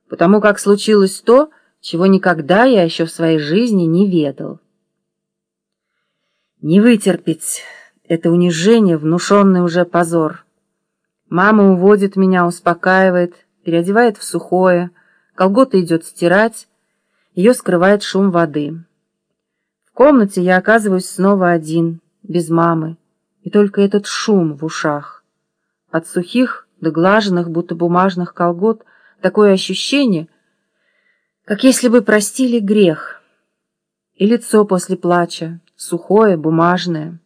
потому как случилось то, чего никогда я еще в своей жизни не ведал. Не вытерпеть это унижение, внушенный уже позор. Мама уводит меня, успокаивает, переодевает в сухое, колготы идет стирать, ее скрывает шум воды. В комнате я оказываюсь снова один, без мамы, и только этот шум в ушах. От сухих до глаженных, будто бумажных колгот, такое ощущение, как если бы простили грех. И лицо после плача, сухое, бумажное.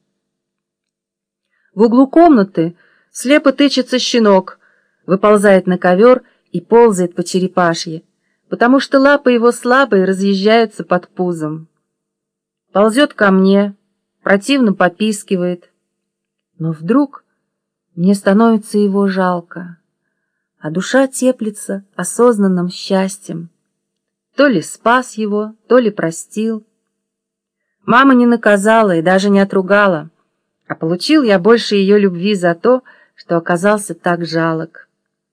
В углу комнаты слепо тычется щенок, выползает на ковер и ползает по черепашье, потому что лапы его слабые разъезжаются под пузом. Ползет ко мне, противно попискивает. Но вдруг мне становится его жалко, а душа теплится осознанным счастьем. То ли спас его, то ли простил. Мама не наказала и даже не отругала, а получил я больше ее любви за то, что оказался так жалок.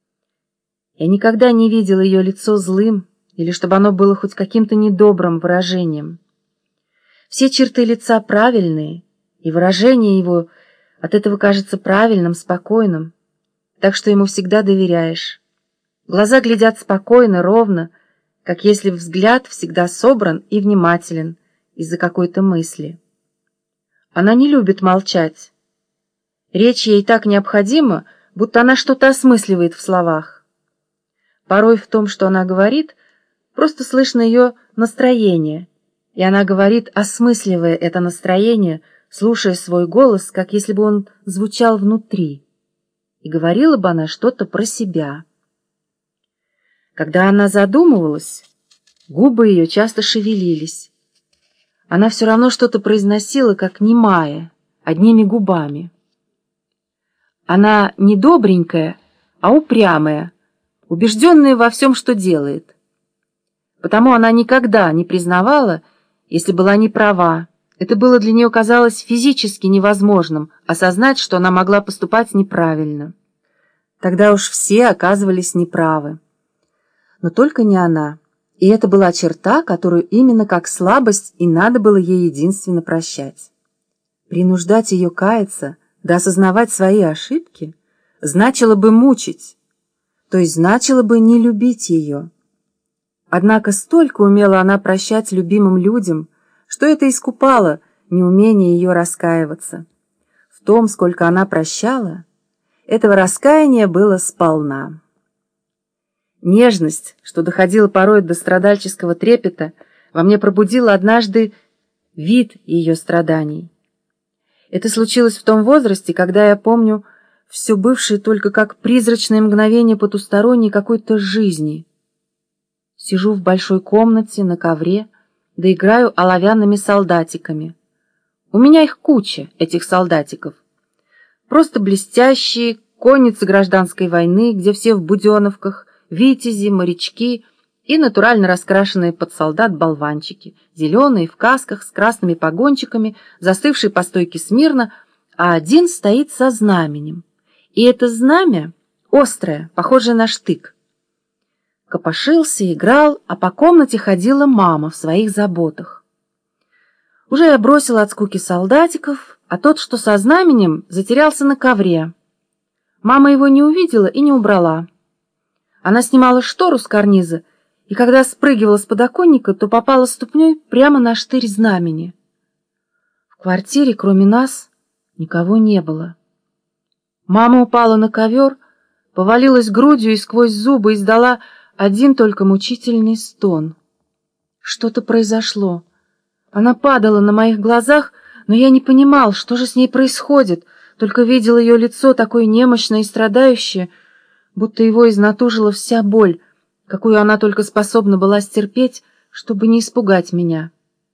Я никогда не видел ее лицо злым или чтобы оно было хоть каким-то недобрым выражением. Все черты лица правильные, и выражение его от этого кажется правильным, спокойным, так что ему всегда доверяешь. Глаза глядят спокойно, ровно, как если взгляд всегда собран и внимателен из-за какой-то мысли. Она не любит молчать. Речь ей так необходима, будто она что-то осмысливает в словах. Порой в том, что она говорит, просто слышно ее настроение, и она говорит, осмысливая это настроение, слушая свой голос, как если бы он звучал внутри, и говорила бы она что-то про себя. Когда она задумывалась, губы ее часто шевелились. Она все равно что-то произносила, как немая, одними губами. Она не добренькая, а упрямая, убежденная во всем, что делает. Потому она никогда не признавала, если была не права. Это было для нее, казалось, физически невозможным осознать, что она могла поступать неправильно. Тогда уж все оказывались неправы. Но только не она. И это была черта, которую именно как слабость и надо было ей единственно прощать. Принуждать ее каяться, да осознавать свои ошибки, значило бы мучить, то есть значило бы не любить ее. Однако столько умела она прощать любимым людям, что это искупало неумение ее раскаиваться. В том, сколько она прощала, этого раскаяния было сполна. Нежность, что доходила порой до страдальческого трепета, во мне пробудила однажды вид ее страданий. Это случилось в том возрасте, когда я помню все бывшее только как призрачное мгновение потусторонней какой-то жизни. Сижу в большой комнате на ковре, да играю оловянными солдатиками. У меня их куча, этих солдатиков. Просто блестящие конницы гражданской войны, где все в буденовках, витязи, морячки и натурально раскрашенные под солдат болванчики, зеленые, в касках, с красными погончиками, застывшие по стойке смирно, а один стоит со знаменем. И это знамя острое, похожее на штык. Копошился, играл, а по комнате ходила мама в своих заботах. Уже я бросила от скуки солдатиков, а тот, что со знаменем, затерялся на ковре. Мама его не увидела и не убрала. Она снимала штору с карниза, и когда спрыгивала с подоконника, то попала ступней прямо на штырь знамени. В квартире, кроме нас, никого не было. Мама упала на ковер, повалилась грудью и сквозь зубы издала один только мучительный стон. Что-то произошло. Она падала на моих глазах, но я не понимал, что же с ней происходит, только видел ее лицо такое немощное и страдающее, будто его изнатужила вся боль, какую она только способна была стерпеть, чтобы не испугать меня.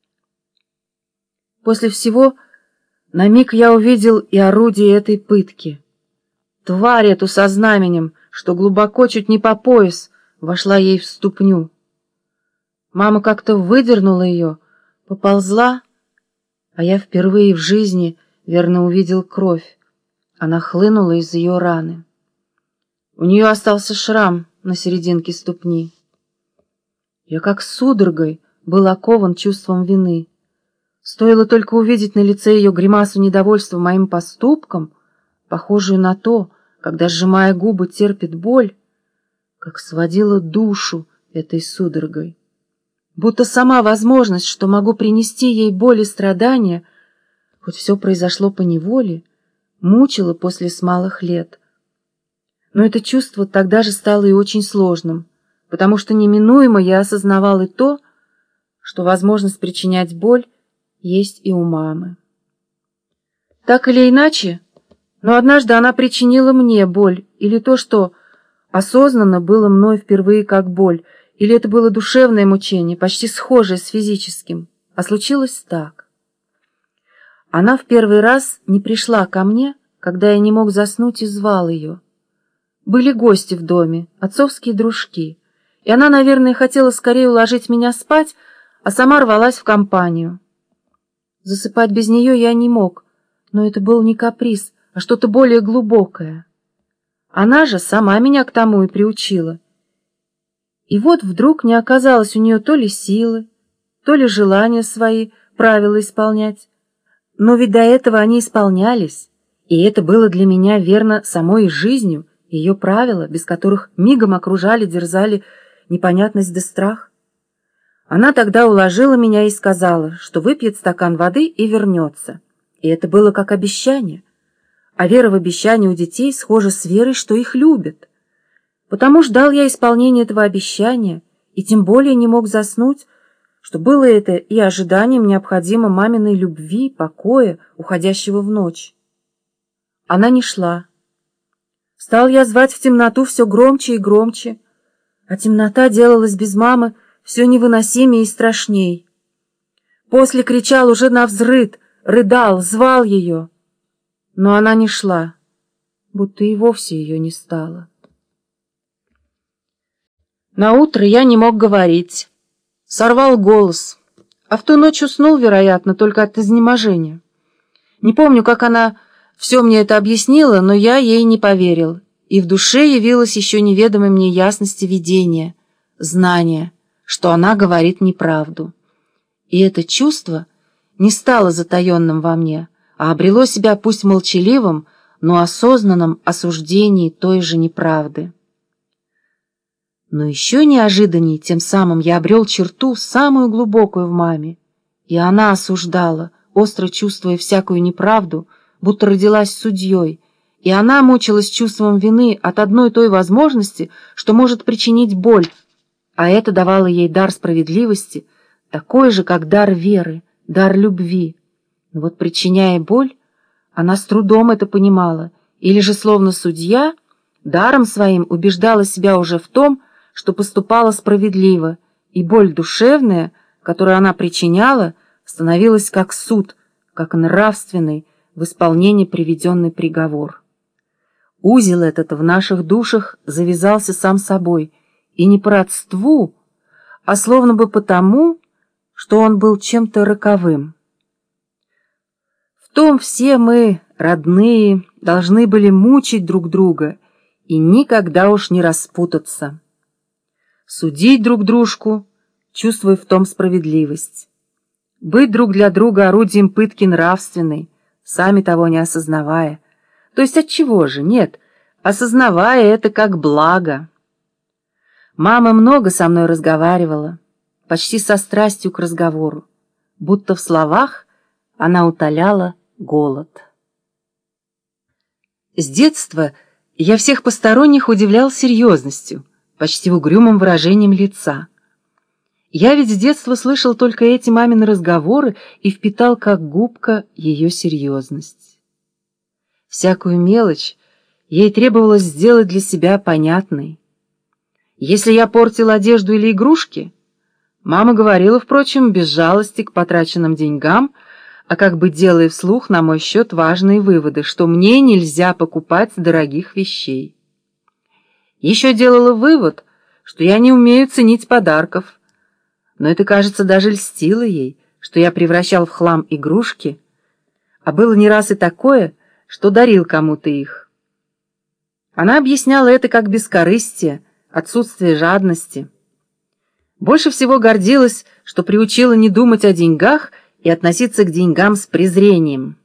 После всего на миг я увидел и орудие этой пытки. Тварь эту со знаменем, что глубоко, чуть не по пояс, вошла ей в ступню. Мама как-то выдернула ее, поползла, а я впервые в жизни верно увидел кровь. Она хлынула из ее раны. У нее остался шрам на серединке ступни. Я как судорогой был окован чувством вины. Стоило только увидеть на лице ее гримасу недовольства моим поступком, похожую на то, когда, сжимая губы, терпит боль, как сводила душу этой судорогой. Будто сама возможность, что могу принести ей боль и страдания, хоть все произошло по неволе, мучила после с малых лет. Но это чувство тогда же стало и очень сложным, потому что неминуемо я осознавал и то, что возможность причинять боль есть и у мамы. Так или иначе, но однажды она причинила мне боль, или то, что осознанно было мной впервые как боль, или это было душевное мучение, почти схожее с физическим, а случилось так. Она в первый раз не пришла ко мне, когда я не мог заснуть, и звал ее. Были гости в доме, отцовские дружки, и она, наверное, хотела скорее уложить меня спать, а сама рвалась в компанию. Засыпать без нее я не мог, но это был не каприз, а что-то более глубокое. Она же сама меня к тому и приучила. И вот вдруг не оказалось у нее то ли силы, то ли желания свои правила исполнять. Но ведь до этого они исполнялись, и это было для меня верно самой жизнью, ее правила, без которых мигом окружали, дерзали непонятность да страх. Она тогда уложила меня и сказала, что выпьет стакан воды и вернется. И это было как обещание. А вера в обещание у детей схожа с верой, что их любят. Потому ждал я исполнения этого обещания, и тем более не мог заснуть, что было это и ожиданием необходимо маминой любви, покоя, уходящего в ночь. Она не шла. Стал я звать в темноту все громче и громче, а темнота делалась без мамы все невыносимее и страшней. После кричал уже навзрыд, рыдал, звал ее. Но она не шла, будто и вовсе ее не стало. Наутро я не мог говорить, сорвал голос, а в ту ночь уснул, вероятно, только от изнеможения. Не помню, как она все мне это объяснила, но я ей не поверил, и в душе явилось еще неведомой мне ясности видения, знания, что она говорит неправду. И это чувство не стало затаенным во мне, а обрело себя пусть молчаливым, но осознанном осуждении той же неправды. Но еще неожиданней тем самым я обрел черту, самую глубокую в маме, и она осуждала, остро чувствуя всякую неправду, будто родилась судьей, и она мучилась чувством вины от одной той возможности, что может причинить боль, а это давало ей дар справедливости, такой же, как дар веры, дар любви. Но вот, причиняя боль, она с трудом это понимала, или же, словно судья, даром своим убеждала себя уже в том, что поступала справедливо, и боль душевная, которую она причиняла, становилась как суд, как нравственный, в исполнении приведенный приговор. Узел этот в наших душах завязался сам собой, и не по родству, а словно бы потому, что он был чем-то роковым. В том все мы, родные, должны были мучить друг друга и никогда уж не распутаться. Судить друг дружку, чувствуя в том справедливость. Быть друг для друга орудием пытки нравственной, сами того не осознавая. То есть отчего же? Нет, осознавая это как благо. Мама много со мной разговаривала, почти со страстью к разговору, будто в словах она утоляла голод. С детства я всех посторонних удивлял серьезностью, почти угрюмым выражением лица. Я ведь с детства слышал только эти мамины разговоры и впитал как губка ее серьезность. Всякую мелочь ей требовалось сделать для себя понятной. Если я портил одежду или игрушки, мама говорила, впрочем, без жалости к потраченным деньгам, а как бы делая вслух на мой счет важные выводы, что мне нельзя покупать дорогих вещей. Еще делала вывод, что я не умею ценить подарков, но это, кажется, даже льстило ей, что я превращал в хлам игрушки, а было не раз и такое, что дарил кому-то их. Она объясняла это как бескорыстие, отсутствие жадности. Больше всего гордилась, что приучила не думать о деньгах и относиться к деньгам с презрением.